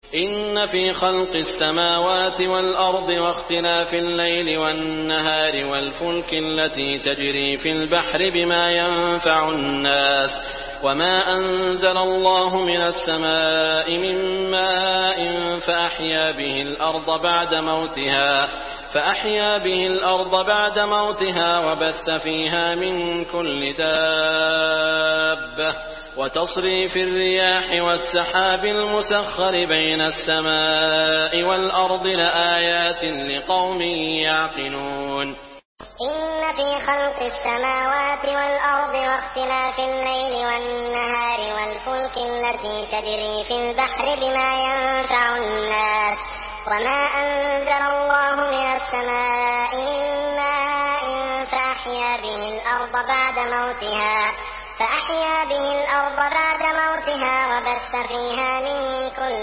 إن في خلق السماوات والأرض واختلاف الليل والنهار والفلك التي تجري في البحر بما ينفع الناس وما أنزل الله من السماء من ماء فأحيا به الأرض بعد موتها وبث فيها من كل دابة وتصريف الرياح والسحاب المسخر بين السماء والأرض لآيات لقوم يعقلون إن في خلق السماوات والأرض واختلاف الليل والنهار والفلك التي تجري في البحر بما ينفع الناس وما أنزل الله من السماء من ماء فأحيا به الأرض بعد موتها وبث فيها من كل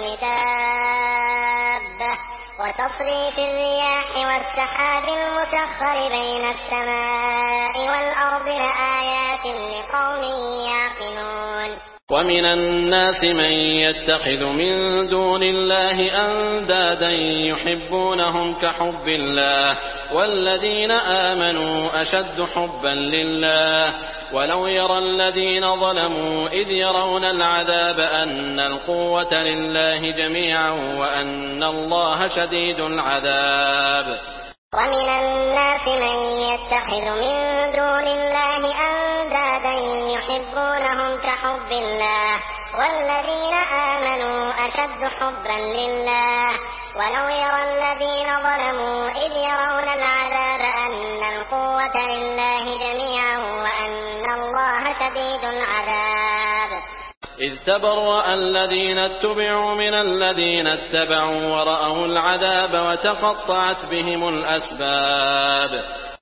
دابة وتصريف الرياح والسحاب المسخر بين السماء والأرض لآيات لقوم يعقلون ومن الناس من يتخذ من دون الله أندادا يحبونهم كحب الله والذين آمنوا أشد حبا لله ولو يرى الذين ظلموا إذ يرون العذاب أن القوة لله جميعا وأن الله شديد العذاب ومن الناس من يتخذ من دون الله أندادا يحبونهم كحب الله والذين آمنوا أشد حبا لله ولو يرى الذين ظلموا إذ يرون العذاب أن القوة لله جميعا وأن الله شديد العذاب إذ تبرأ الذين اتبعوا من الذين اتبعوا ورأوا العذاب وتقطعت بهم الأسباب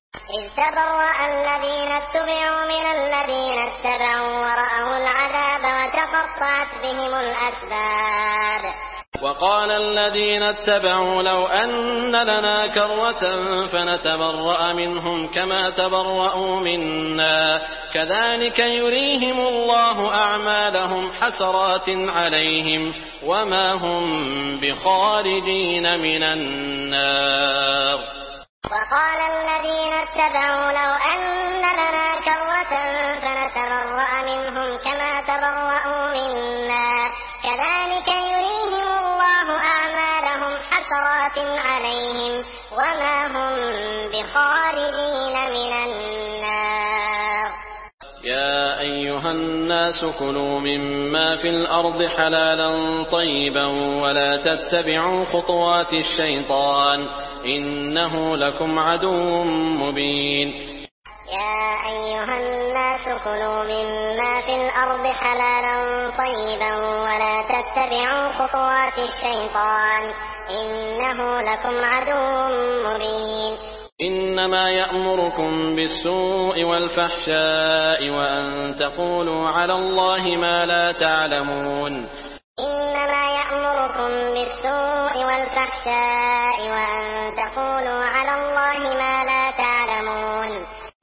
وقال الذين اتبعوا لو أن لنا كرة فنتبرأ منهم كما تبرأوا منا كذلك يريهم الله أعمالهم حسرات عليهم وما هم بخارجين من النار وقال الذين اتبعوا لو أن لنا كرة فنتبرأ منهم كما تبرأوا منا كذلك يريهم الله أعمالهم حسرات عليهم وما هم بخارجين من النار يا أيها الناس كلوا مما في الأرض حلالا طيبا ولا تتبعوا خطوات الشيطان إنه لكم عدو مبين يا أيها الناس كلوا مما في الأرض حلالا طيبا ولا تتبعوا خطوات الشيطان إنه لكم عدو مبين إنما يأمركم بالسوء والفحشاء وأن تقولوا على الله ما لا تعلمون إنما يأمركم بالسوء والفحشاء وأن تقولوا على الله ما لا